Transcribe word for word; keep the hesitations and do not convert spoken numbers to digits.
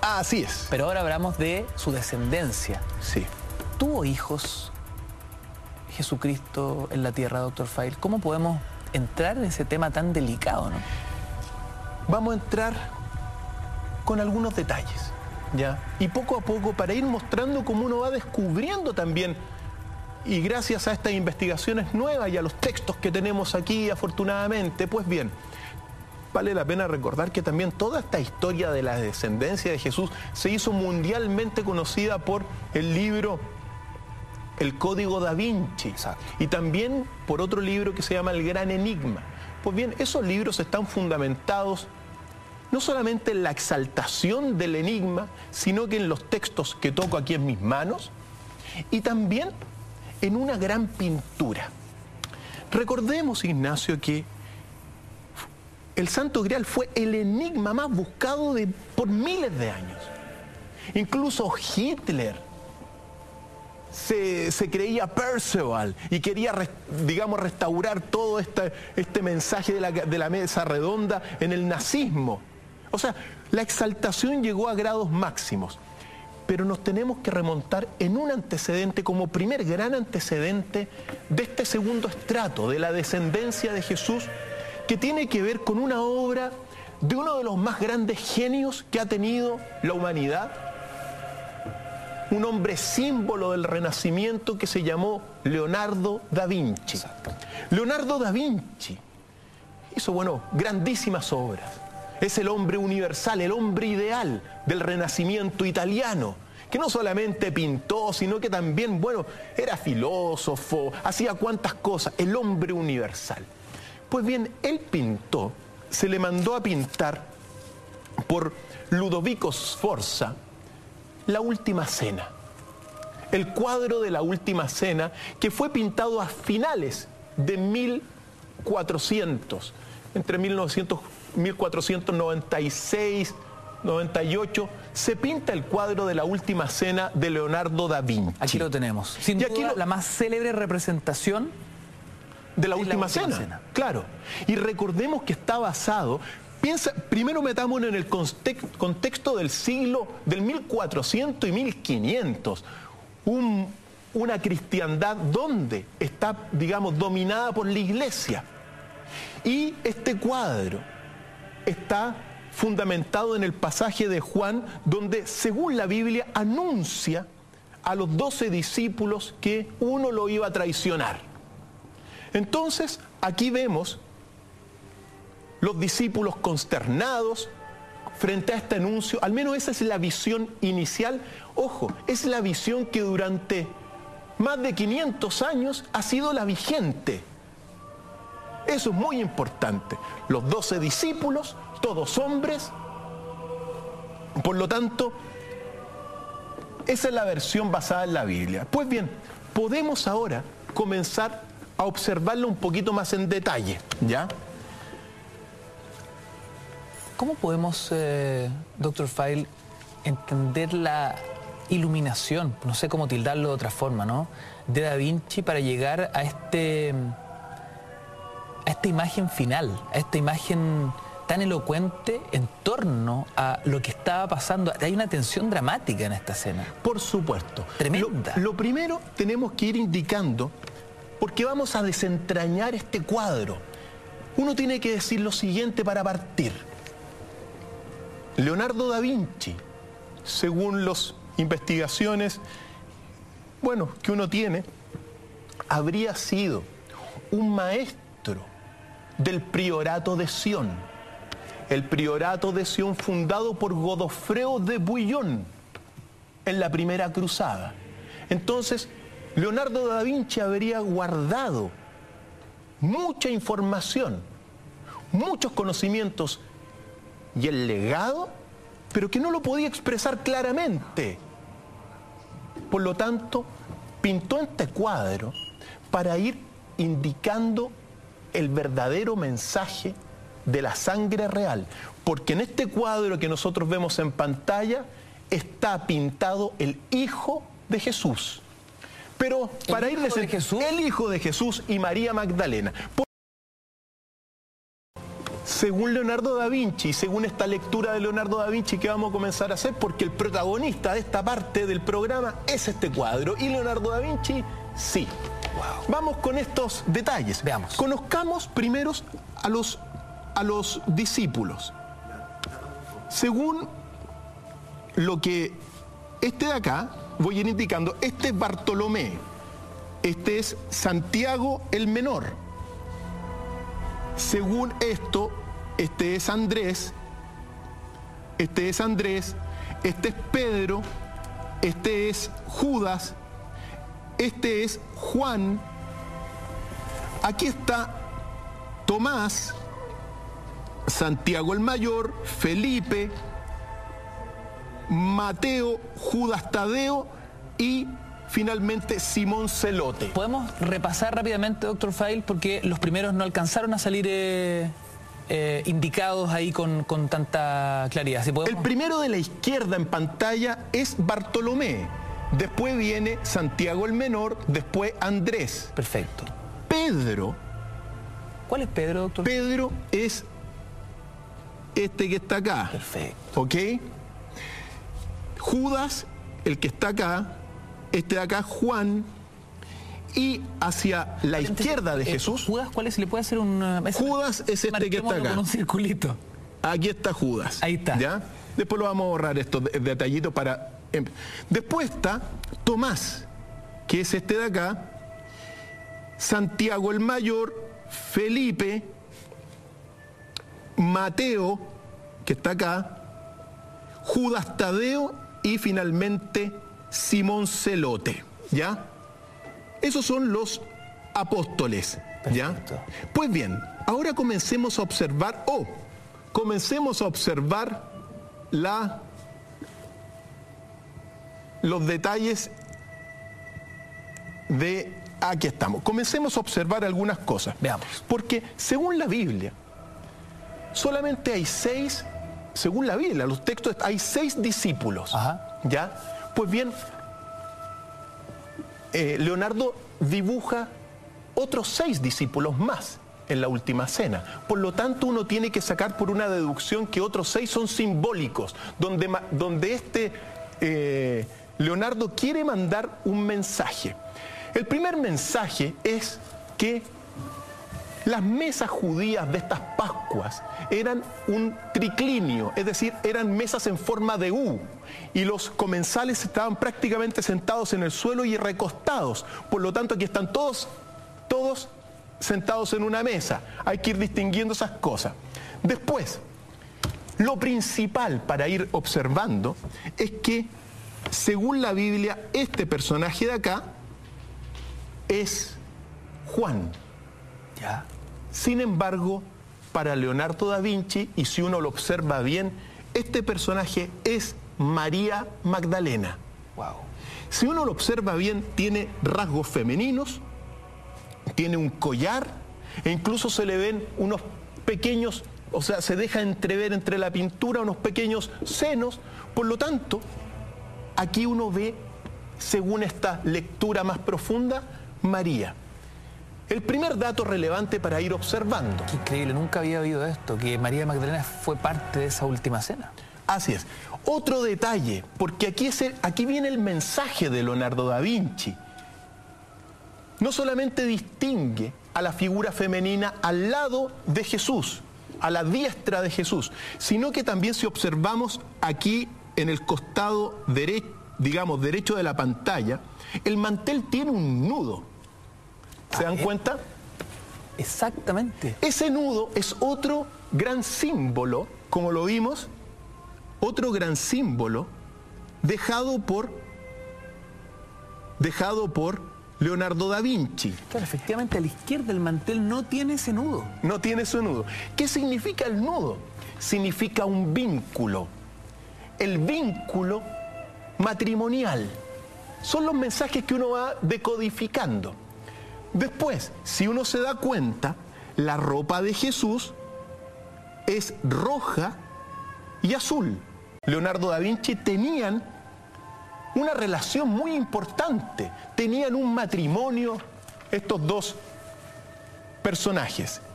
Ah, así es. Pero ahora hablamos de su descendencia. Sí. ¿Tuvo hijos Jesucristo en la tierra, doctor File? ¿Cómo podemos entrar en ese tema tan delicado, no? Vamos a entrar con algunos detalles, ¿ya? Y poco a poco, para ir mostrando cómo uno va descubriendo también, y gracias a estas investigaciones nuevas y a los textos que tenemos aquí, afortunadamente, pues bien, vale la pena recordar que también toda esta historia de la descendencia de Jesús se hizo mundialmente conocida por el libro El Código Da Vinci. Exacto. Y también por otro libro que se llama El Gran Enigma. Pues bien, esos libros están fundamentados no solamente en la exaltación del enigma, sino que en los textos que toco aquí en mis manos y también en una gran pintura. Recordemos, Ignacio, que el Santo Grial fue el enigma más buscado de, por miles de años. Incluso Hitler se, se creía Perceval y quería, digamos, restaurar todo este, este mensaje de la, de la mesa redonda en el nazismo. O sea, la exaltación llegó a grados máximos. Pero nos tenemos que remontar en un antecedente, como primer gran antecedente de este segundo estrato, de la descendencia de Jesús, que tiene que ver con una obra de uno de los más grandes genios que ha tenido la humanidad, un hombre símbolo del Renacimiento que se llamó Leonardo da Vinci. Exacto. Leonardo da Vinci hizo, bueno, grandísimas obras. Es el hombre universal, el hombre ideal del Renacimiento italiano, que no solamente pintó, sino que también, bueno, era filósofo, hacía cuantas cosas, el hombre universal. Pues bien, él pintó, se le mandó a pintar por Ludovico Sforza La Última Cena, el cuadro de La Última Cena, que fue pintado a finales de mil cuatrocientos, entre mil novecientos mil cuatrocientos noventa y seis, noventa y ocho, se pinta el cuadro de La Última Cena de Leonardo da Vinci. Aquí lo tenemos. Sin y duda, aquí lo... la más célebre representación de La Última, la última cena. cena. Claro. Y recordemos que está basado, piensa, primero metámonos en el contexto del siglo del mil cuatrocientos y mil quinientos. Un, una cristiandad donde está, digamos, dominada por la iglesia. Y este cuadro está fundamentado en el pasaje de Juan, donde, según la Biblia, anuncia a los doce discípulos que uno lo iba a traicionar. Entonces, aquí vemos los discípulos consternados frente a este anuncio. Al menos esa es la visión inicial. Ojo, es la visión que durante más de quinientos años ha sido la vigente. Eso es muy importante. Los doce discípulos, todos hombres. Por lo tanto, esa es la versión basada en la Biblia. Pues bien, podemos ahora comenzar a observarlo un poquito más en detalle, ¿ya? ¿Cómo podemos, eh, doctor File, entender la iluminación, no sé cómo tildarlo de otra forma, ¿no?, de Da Vinci para llegar a este... a esta imagen final, a esta imagen tan elocuente en torno a lo que estaba pasando? Hay una tensión dramática en esta escena. Por supuesto. Tremenda. Lo, lo primero tenemos que ir indicando, porque vamos a desentrañar este cuadro. Uno tiene que decir lo siguiente para partir. Leonardo da Vinci, según las investigaciones, bueno, que uno tiene, habría sido un maestro del priorato de Sion. El priorato de Sion fundado por Godofredo de Bouillon en la primera cruzada. Entonces, Leonardo da Vinci habría guardado mucha información, muchos conocimientos y el legado, pero que no lo podía expresar claramente. Por lo tanto, pintó este cuadro para ir indicando el verdadero mensaje de la sangre real, porque en este cuadro que nosotros vemos en pantalla está pintado el Hijo de Jesús. Pero para ir de Jesús, el Hijo de Jesús y María Magdalena. según Leonardo da Vinci, según esta lectura de Leonardo da Vinci que vamos a comenzar a hacer, porque el protagonista de esta parte del programa es este cuadro, y Leonardo da Vinci, sí. Wow. Vamos con estos detalles. Veamos. Conozcamos primero a los, a los discípulos. Según lo que este de acá, voy a ir indicando, este es Bartolomé, este es Santiago el Menor. Según esto, este es Andrés, este es Andrés, este es Pedro, este es Judas, este es Juan, aquí está Tomás, Santiago el Mayor, Felipe, Mateo, Judas Tadeo y finalmente Simón Celote. ¿Podemos repasar rápidamente, doctor File, porque los primeros no alcanzaron a salir eh, eh, indicados ahí con, con tanta claridad? ¿Sí podemos? El primero de la izquierda en pantalla es Bartolomé, después viene Santiago el Menor, después Andrés. Perfecto. Pedro. ¿Cuál es Pedro, doctor? Pedro es este que está acá. Perfecto. ¿Ok? Judas, el que está acá. Este de acá, Juan, y hacia la izquierda de eh, Jesús. ¿Judas cuál es? ¿Le puede hacer un...? Judas es este que está acá. Con un circulito. Aquí está Judas. Ahí está. ¿Ya? Después lo vamos a borrar estos detallitos para... Después está Tomás, que es este de acá, Santiago el Mayor, Felipe, Mateo, que está acá, Judas Tadeo y finalmente Simón Celote, ¿ya? Esos son los apóstoles, ¿ya? Perfecto. Pues bien, ahora comencemos a observar, o oh, comencemos a observar la, los detalles de... Aquí estamos. Comencemos a observar algunas cosas. Veamos. Porque según la Biblia, solamente hay seis, según la Biblia, los textos, hay seis discípulos, Ajá. ¿ya? Pues bien, eh, Leonardo dibuja otros seis discípulos más en la última cena. Por lo tanto, uno tiene que sacar por una deducción que otros seis son simbólicos, donde, donde este eh, Leonardo quiere mandar un mensaje. El primer mensaje es que las mesas judías de estas Pascuas eran un triclinio, es decir, eran mesas en forma de U, y los comensales estaban prácticamente sentados en el suelo y recostados. Por lo tanto, aquí están todos, todos sentados en una mesa. Hay que ir distinguiendo esas cosas. Después, lo principal para ir observando es que, según la Biblia, este personaje de acá es Juan. Ya. Sin embargo, para Leonardo da Vinci, y si uno lo observa bien, este personaje es María Magdalena. Wow. Si uno lo observa bien, tiene rasgos femeninos, tiene un collar, e incluso se le ven unos pequeños, o sea, se deja entrever entre la pintura unos pequeños senos. Por lo tanto, aquí uno ve, según esta lectura más profunda, María. El primer dato relevante para ir observando. Qué increíble, nunca había oído esto, que María Magdalena fue parte de esa última cena. Así es. Otro detalle, porque aquí, es el, aquí viene el mensaje de Leonardo da Vinci. No solamente distingue a la figura femenina al lado de Jesús, a la diestra de Jesús, sino que también, si observamos aquí en el costado derecho, digamos, derecho de la pantalla, el mantel tiene un nudo. ¿Se dan cuenta? Exactamente. Ese nudo es otro gran símbolo, como lo vimos, otro gran símbolo dejado por, dejado por Leonardo da Vinci. Claro, efectivamente, a la izquierda el mantel no tiene ese nudo. No tiene ese nudo. ¿Qué significa el nudo? Significa un vínculo. El vínculo matrimonial. Son los mensajes que uno va decodificando. Después, si uno se da cuenta, la ropa de Jesús es roja y azul. Leonardo da Vinci tenían una relación muy importante, tenían un matrimonio estos dos personajes.